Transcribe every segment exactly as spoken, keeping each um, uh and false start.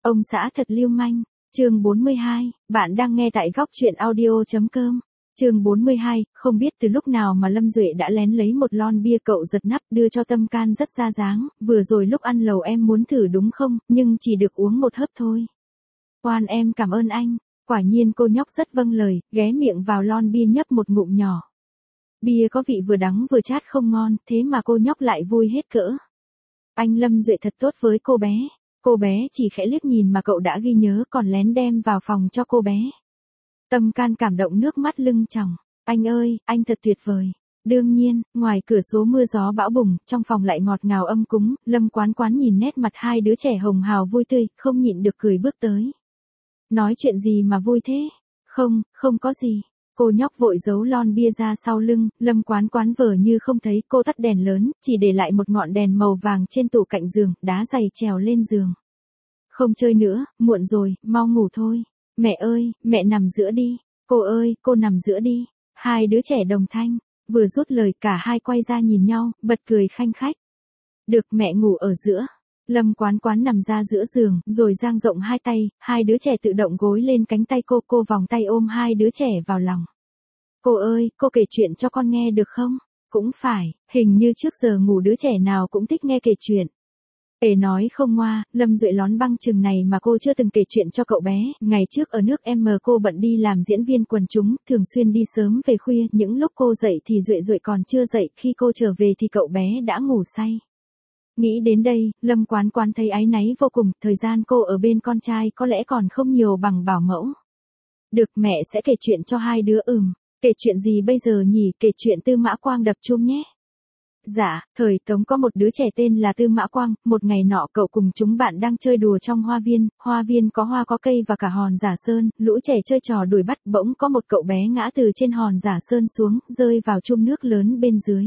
Ông xã thật lưu manh. Chương bốn mươi hai, bạn đang nghe tại góc truyện audio chấm com. Chương bốn mươi hai, không biết từ lúc nào mà Lâm Duệ đã lén lấy một lon bia, cậu giật nắp đưa cho Tâm Can rất ra dáng, vừa rồi lúc ăn lẩu em muốn thử đúng không, nhưng chỉ được uống một hớp thôi. Quan em cảm ơn anh. Quả nhiên cô nhóc rất vâng lời, ghé miệng vào lon bia nhấp một ngụm nhỏ. Bia có vị vừa đắng vừa chát không ngon, thế mà cô nhóc lại vui hết cỡ. Anh Lâm Duệ thật tốt với cô bé. Cô bé chỉ khẽ liếc nhìn mà cậu đã ghi nhớ, còn lén đem vào phòng cho cô bé. Tâm Can cảm động nước mắt lưng tròng. Anh ơi, anh thật tuyệt vời. Đương nhiên, ngoài cửa sổ mưa gió bão bùng, trong phòng lại ngọt ngào âm cúng. Lâm Quán Quán nhìn nét mặt hai đứa trẻ hồng hào vui tươi, không nhịn được cười bước tới. Nói chuyện gì mà vui thế? Không, không có gì. Cô nhóc vội giấu lon bia ra sau lưng. Lâm Quán Quán vờ như không thấy, cô tắt đèn lớn, chỉ để lại một ngọn đèn màu vàng trên tủ cạnh giường, đá giày trèo lên giường. Không chơi nữa, muộn rồi, mau ngủ thôi. Mẹ ơi, mẹ nằm giữa đi. Cô ơi, cô nằm giữa đi. Hai đứa trẻ đồng thanh. Vừa dứt lời cả hai quay ra nhìn nhau, bật cười khanh khách. Được, mẹ ngủ ở giữa. Lâm Quán Quán nằm ra giữa giường, rồi dang rộng hai tay, hai đứa trẻ tự động gối lên cánh tay cô, cô vòng tay ôm hai đứa trẻ vào lòng. Cô ơi, cô kể chuyện cho con nghe được không? Cũng phải, hình như trước giờ ngủ đứa trẻ nào cũng thích nghe kể chuyện. Kể nói không ngoa, Lâm Duệ lón băng chừng này mà cô chưa từng kể chuyện cho cậu bé. Ngày trước ở nước em cô bận đi làm diễn viên quần chúng, thường xuyên đi sớm về khuya, những lúc cô dậy thì Duệ Duệ còn chưa dậy, khi cô trở về thì cậu bé đã ngủ say. Nghĩ đến đây, Lâm Quán Quán thấy áy náy vô cùng, thời gian cô ở bên con trai có lẽ còn không nhiều bằng bảo mẫu. Được, mẹ sẽ kể chuyện cho hai đứa. Ừm, kể chuyện gì bây giờ nhỉ? Kể chuyện Tư Mã Quang đập chum nhé. Dạ, thời Tống có một đứa trẻ tên là Tư Mã Quang, một ngày nọ cậu cùng chúng bạn đang chơi đùa trong hoa viên, hoa viên có hoa có cây và cả hòn giả sơn, lũ trẻ chơi trò đuổi bắt, bỗng có một cậu bé ngã từ trên hòn giả sơn xuống, rơi vào chum nước lớn bên dưới.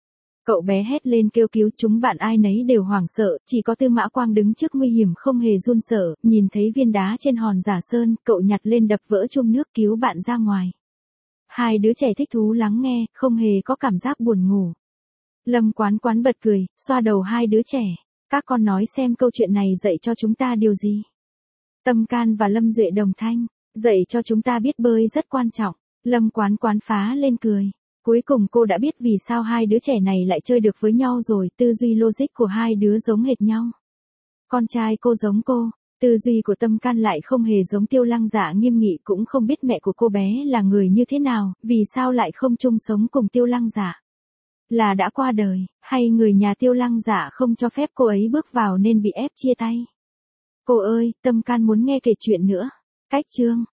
Cậu bé hét lên kêu cứu, chúng bạn ai nấy đều hoảng sợ, chỉ có Tư Mã Quang đứng trước nguy hiểm không hề run sợ, nhìn thấy viên đá trên hòn giả sơn, cậu nhặt lên đập vỡ chum nước cứu bạn ra ngoài. Hai đứa trẻ thích thú lắng nghe, không hề có cảm giác buồn ngủ. Lâm Quán Quán bật cười, xoa đầu hai đứa trẻ. Các con nói xem câu chuyện này dạy cho chúng ta điều gì? Tâm Can và Lâm Duệ đồng thanh. Dạy cho chúng ta biết bơi rất quan trọng. Lâm Quán Quán phá lên cười. Cuối cùng cô đã biết vì sao hai đứa trẻ này lại chơi được với nhau rồi, tư duy logic của hai đứa giống hệt nhau. Con trai cô giống cô, tư duy của Tâm Can lại không hề giống Tiêu Lăng Dạ nghiêm nghị, cũng không biết mẹ của cô bé là người như thế nào, vì sao lại không chung sống cùng Tiêu Lăng Dạ. Là đã qua đời, hay người nhà Tiêu Lăng Dạ không cho phép cô ấy bước vào nên bị ép chia tay. Cô ơi, Tâm Can muốn nghe kể chuyện nữa. Cách chương.